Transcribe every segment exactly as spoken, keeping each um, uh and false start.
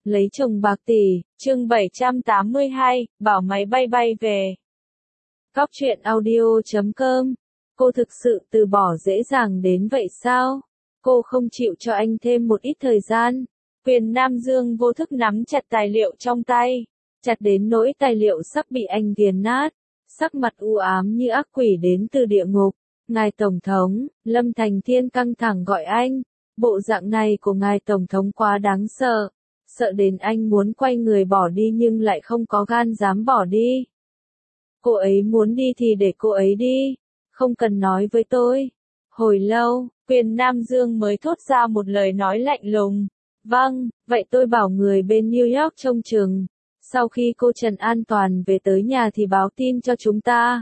Lấy chồng bạc tỷ, chương bảy trăm tám mươi hai, bảo máy bay bay về. Cóc truyện audio chấm com. Cô thực sự từ bỏ dễ dàng đến vậy sao? Cô không chịu cho anh thêm một ít thời gian. Quyền Nam Dương vô thức nắm chặt tài liệu trong tay, chặt đến nỗi tài liệu sắp bị anh nghiền nát. Sắc mặt u ám như ác quỷ đến từ địa ngục. Ngài Tổng thống, Lâm Thành Thiên căng thẳng gọi anh. Bộ dạng này của ngài Tổng thống quá đáng sợ. Sợ đến anh muốn quay người bỏ đi nhưng lại không có gan dám bỏ đi. Cô ấy muốn đi thì để cô ấy đi. Không cần nói với tôi. Hồi lâu, Quyền Nam Dương mới thốt ra một lời nói lạnh lùng. Vâng, vậy tôi bảo người bên New York trông chừng. Sau khi cô Trần an toàn về tới nhà thì báo tin cho chúng ta.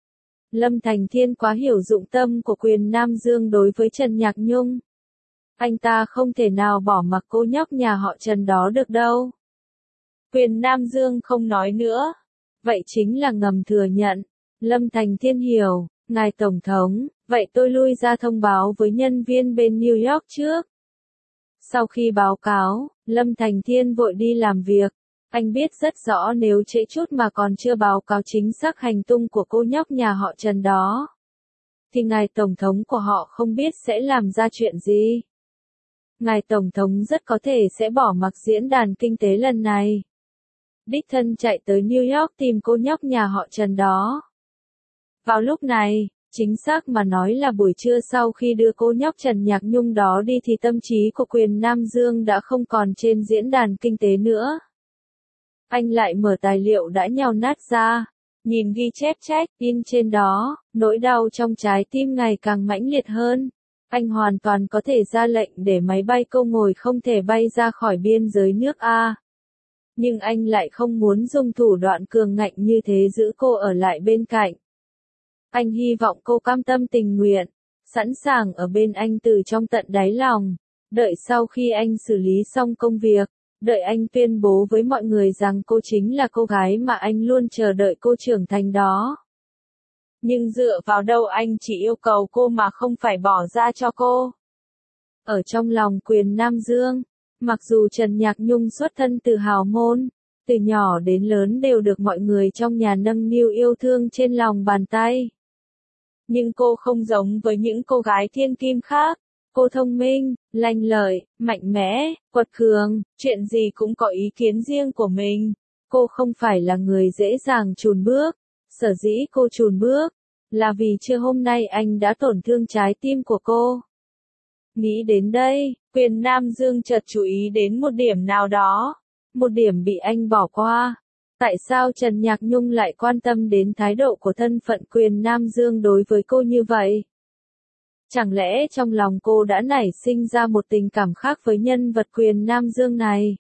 Lâm Thành Thiên quá hiểu dụng tâm của Quyền Nam Dương đối với Trần Nhạc Nhung. Anh ta không thể nào bỏ mặc cô nhóc nhà họ Trần đó được đâu. Quyền Nam Dương không nói nữa. Vậy chính là ngầm thừa nhận. Lâm Thành Thiên hiểu, ngài Tổng thống, vậy tôi lui ra thông báo với nhân viên bên New York trước. Sau khi báo cáo, Lâm Thành Thiên vội đi làm việc. Anh biết rất rõ nếu trễ chút mà còn chưa báo cáo chính xác hành tung của cô nhóc nhà họ Trần đó, thì ngài Tổng thống của họ không biết sẽ làm ra chuyện gì. Ngài Tổng thống rất có thể sẽ bỏ mặc diễn đàn kinh tế lần này. Đích thân chạy tới New York tìm cô nhóc nhà họ Trần đó. Vào lúc này, chính xác mà nói là buổi trưa sau khi đưa cô nhóc Trần Nhạc Nhung đó đi thì tâm trí của Quyền Nam Dương đã không còn trên diễn đàn kinh tế nữa. Anh lại mở tài liệu đã nhào nát ra, nhìn ghi chép check-in trên đó, nỗi đau trong trái tim ngày càng mãnh liệt hơn. Anh hoàn toàn có thể ra lệnh để máy bay cô ngồi không thể bay ra khỏi biên giới nước A. Nhưng anh lại không muốn dùng thủ đoạn cường ngạnh như thế giữ cô ở lại bên cạnh. Anh hy vọng cô cam tâm tình nguyện, sẵn sàng ở bên anh từ trong tận đáy lòng. Đợi sau khi anh xử lý xong công việc, đợi anh tuyên bố với mọi người rằng cô chính là cô gái mà anh luôn chờ đợi cô trưởng thành đó. Nhưng dựa vào đâu anh chỉ yêu cầu cô mà không phải bỏ ra cho cô. Ở trong lòng Quyền Nam Dương, mặc dù Trần Nhạc Nhung xuất thân từ hào môn, từ nhỏ đến lớn đều được mọi người trong nhà nâng niu yêu thương trên lòng bàn tay. Nhưng cô không giống với những cô gái thiên kim khác. Cô thông minh, lanh lợi, mạnh mẽ, quật cường, chuyện gì cũng có ý kiến riêng của mình. Cô không phải là người dễ dàng chùn bước. Sở dĩ cô chùn bước, là vì trưa hôm nay anh đã tổn thương trái tim của cô. Nghĩ đến đây, Quyền Nam Dương chợt chú ý đến một điểm nào đó. Một điểm bị anh bỏ qua. Tại sao Trần Nhạc Nhung lại quan tâm đến thái độ của thân phận Quyền Nam Dương đối với cô như vậy? Chẳng lẽ trong lòng cô đã nảy sinh ra một tình cảm khác với nhân vật Quyền Nam Dương này?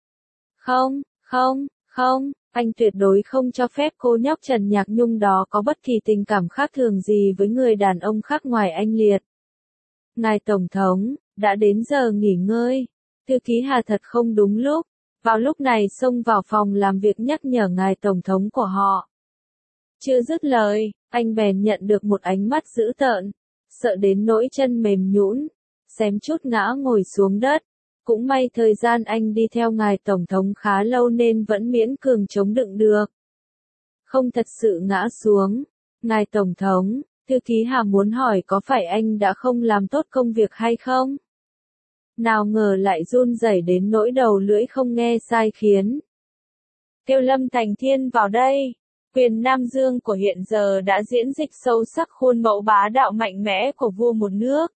Không, không, không, anh tuyệt đối không cho phép cô nhóc Trần Nhạc Nhung đó có bất kỳ tình cảm khác thường gì với người đàn ông khác ngoài anh Liệt. Ngài Tổng thống, đã đến giờ nghỉ ngơi. Thư ký Hà thật không đúng lúc. Vào lúc này xông vào phòng làm việc nhắc nhở ngài Tổng thống của họ. Chưa dứt lời, anh bèn nhận được một ánh mắt dữ tợn. Sợ đến nỗi chân mềm nhũn, xém chút ngã ngồi xuống đất. Cũng may thời gian anh đi theo ngài Tổng thống khá lâu nên vẫn miễn cường chống đựng được. Không thật sự ngã xuống. Ngài Tổng thống, thư ký Hà muốn hỏi có phải anh đã không làm tốt công việc hay không? Nào ngờ lại run rẩy đến nỗi đầu lưỡi không nghe sai khiến. Kêu Lâm Thành Thiên vào đây. Quyền Nam Dương của hiện giờ đã diễn dịch sâu sắc khuôn mẫu bá đạo mạnh mẽ của vua một nước.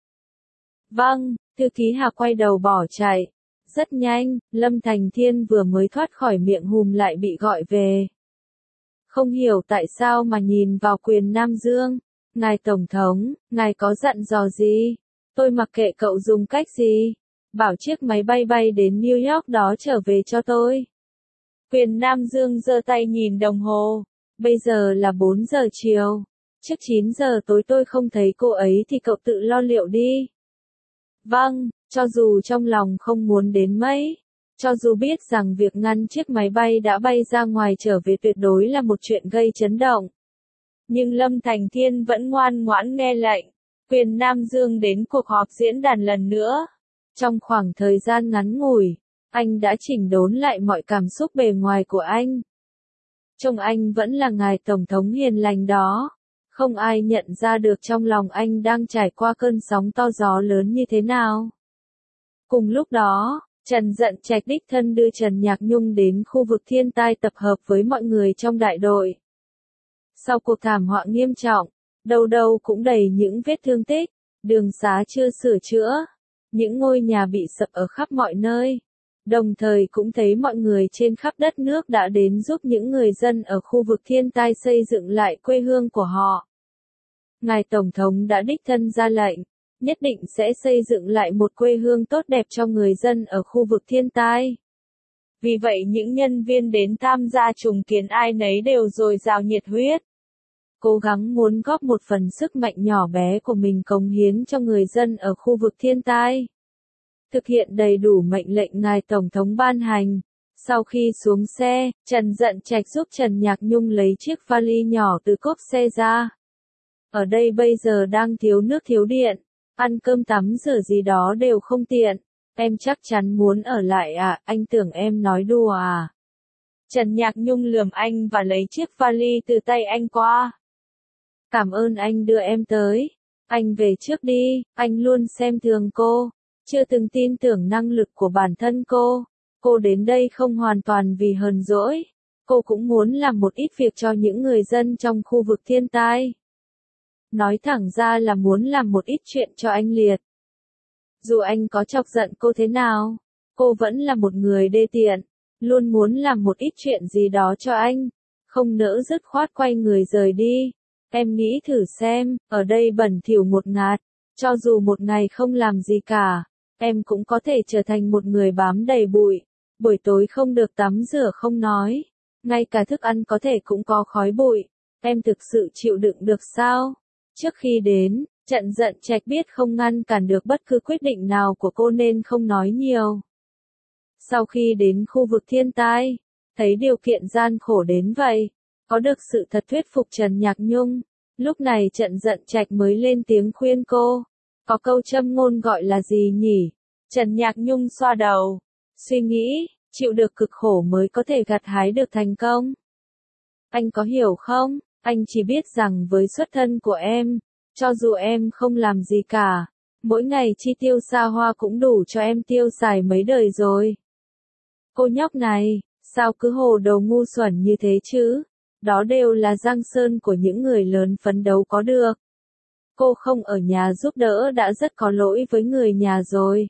Vâng, thư ký Hà quay đầu bỏ chạy. Rất nhanh, Lâm Thành Thiên vừa mới thoát khỏi miệng hùm lại bị gọi về. Không hiểu tại sao mà nhìn vào Quyền Nam Dương. Ngài Tổng thống, ngài có dặn dò gì? Tôi mặc kệ cậu dùng cách gì. Bảo chiếc máy bay bay đến New York đó trở về cho tôi. Quyền Nam Dương giơ tay nhìn đồng hồ. Bây giờ là bốn giờ chiều. Trước chín giờ tối tôi không thấy cô ấy thì cậu tự lo liệu đi. Vâng, cho dù trong lòng không muốn đến mấy. Cho dù biết rằng việc ngăn chiếc máy bay đã bay ra ngoài trở về tuyệt đối là một chuyện gây chấn động. Nhưng Lâm Thành Thiên vẫn ngoan ngoãn nghe lệnh. Quyền Nam Dương đến cuộc họp diễn đàn lần nữa. Trong khoảng thời gian ngắn ngủi, Anh đã chỉnh đốn lại mọi cảm xúc bề ngoài của anh. Trông anh vẫn là ngài Tổng thống hiền lành đó. Không ai nhận ra được trong lòng anh đang trải qua cơn sóng to gió lớn như thế nào. Cùng lúc đó, Trần Dận Trạch đích thân đưa Trần Nhạc Nhung đến khu vực thiên tai tập hợp với mọi người trong đại đội. Sau cuộc thảm họa nghiêm trọng, đâu đâu cũng đầy những vết thương tích, đường xá chưa sửa chữa, những ngôi nhà bị sập ở khắp mọi nơi. Đồng thời cũng thấy mọi người trên khắp đất nước đã đến giúp những người dân ở khu vực thiên tai xây dựng lại quê hương của họ. Ngài Tổng thống đã đích thân ra lệnh, nhất định sẽ xây dựng lại một quê hương tốt đẹp cho người dân ở khu vực thiên tai. Vì vậy những nhân viên đến tham gia trùng kiến ai nấy đều dồi dào nhiệt huyết, cố gắng muốn góp một phần sức mạnh nhỏ bé của mình cống hiến cho người dân ở khu vực thiên tai. Thực hiện đầy đủ mệnh lệnh ngài Tổng thống ban hành. Sau khi xuống xe, Trần Dận Trạch giúp Trần Nhạc Nhung lấy chiếc vali nhỏ từ cốp xe ra. Ở đây bây giờ đang thiếu nước thiếu điện, ăn cơm tắm rửa gì đó đều không tiện. Em chắc chắn muốn ở lại à, anh tưởng em nói đùa à. Trần Nhạc Nhung lườm anh và lấy chiếc vali từ tay anh qua. Cảm ơn anh đưa em tới. Anh về trước đi, anh luôn xem thường cô. Chưa từng tin tưởng năng lực của bản thân cô. Cô đến đây không hoàn toàn vì hờn dỗi. Cô cũng muốn làm một ít việc cho những người dân trong khu vực thiên tai. Nói thẳng ra là muốn làm một ít chuyện cho anh Liệt. Dù anh có chọc giận cô thế nào, cô vẫn là một người đê tiện, luôn muốn làm một ít chuyện gì đó cho anh, không nỡ dứt khoát quay người rời đi. Em nghĩ thử xem, ở đây bẩn thỉu ngột ngạt, cho dù một ngày không làm gì cả, em cũng có thể trở thành một người bám đầy bụi, buổi tối không được tắm rửa không nói, ngay cả thức ăn có thể cũng có khói bụi, em thực sự chịu đựng được sao? Trước khi đến, Trần Dận Trạch biết không ngăn cản được bất cứ quyết định nào của cô nên không nói nhiều. Sau khi đến khu vực thiên tai, thấy điều kiện gian khổ đến vậy, có được sự thật thuyết phục Trần Nhạc Nhung, lúc này Trần Dận Trạch mới lên tiếng khuyên cô. Có câu châm ngôn gọi là gì nhỉ? Trần Nhạc Nhung xoa đầu, suy nghĩ, chịu được cực khổ mới có thể gặt hái được thành công. Anh có hiểu không? Anh chỉ biết rằng với xuất thân của em, cho dù em không làm gì cả, mỗi ngày chi tiêu xa hoa cũng đủ cho em tiêu xài mấy đời rồi. Cô nhóc này, sao cứ hồ đồ ngu xuẩn như thế chứ? Đó đều là giang sơn của những người lớn phấn đấu có được. Cô không ở nhà giúp đỡ đã rất có lỗi với người nhà rồi.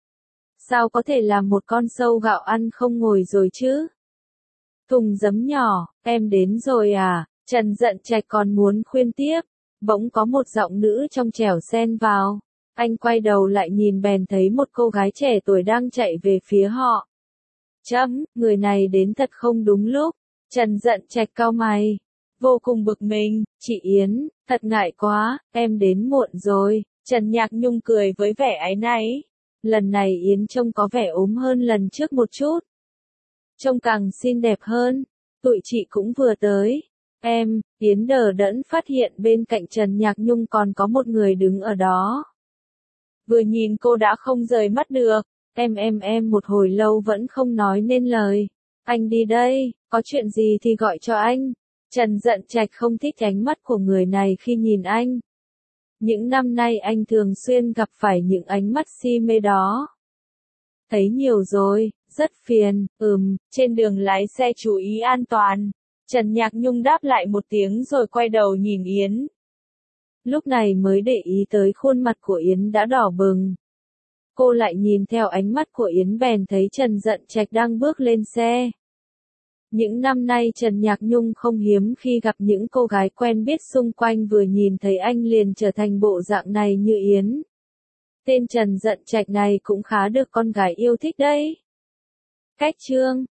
Sao có thể làm một con sâu gạo ăn không ngồi rồi chứ? Thùng giấm nhỏ, em đến rồi à? Trần Dận Trạch còn muốn khuyên tiếp, bỗng có một giọng nữ trong trẻo xen vào. Anh quay đầu lại nhìn bèn thấy một cô gái trẻ tuổi đang chạy về phía họ. Chấm, người này đến thật không đúng lúc. Trần Dận Trạch cau mày, vô cùng bực mình. Chị Yến, thật ngại quá, em đến muộn rồi. Trần Nhạc Nhung cười với vẻ áy náy. Lần này Yến trông có vẻ ốm hơn lần trước một chút. Trông càng xinh đẹp hơn. Tụi chị cũng vừa tới. Em, Yến đờ đẫn phát hiện bên cạnh Trần Nhạc Nhung còn có một người đứng ở đó. Vừa nhìn cô đã không rời mắt được. Em em em một hồi lâu vẫn không nói nên lời. Anh đi đây, có chuyện gì thì gọi cho anh. Trần Dận Trạch không thích ánh mắt của người này khi nhìn anh. Những năm nay anh thường xuyên gặp phải những ánh mắt si mê đó. Thấy nhiều rồi, rất phiền, ừm, trên đường lái xe chú ý an toàn. Trần Nhạc Nhung đáp lại một tiếng rồi quay đầu nhìn Yến. Lúc này mới để ý tới khuôn mặt của Yến đã đỏ bừng. Cô lại nhìn theo ánh mắt của Yến bèn thấy Trần Dận Trạch đang bước lên xe. Những năm nay Trần Nhạc Nhung không hiếm khi gặp những cô gái quen biết xung quanh vừa nhìn thấy anh liền trở thành bộ dạng này như Yến. Tên Trần Dận Trạch này cũng khá được con gái yêu thích đấy. Cách chương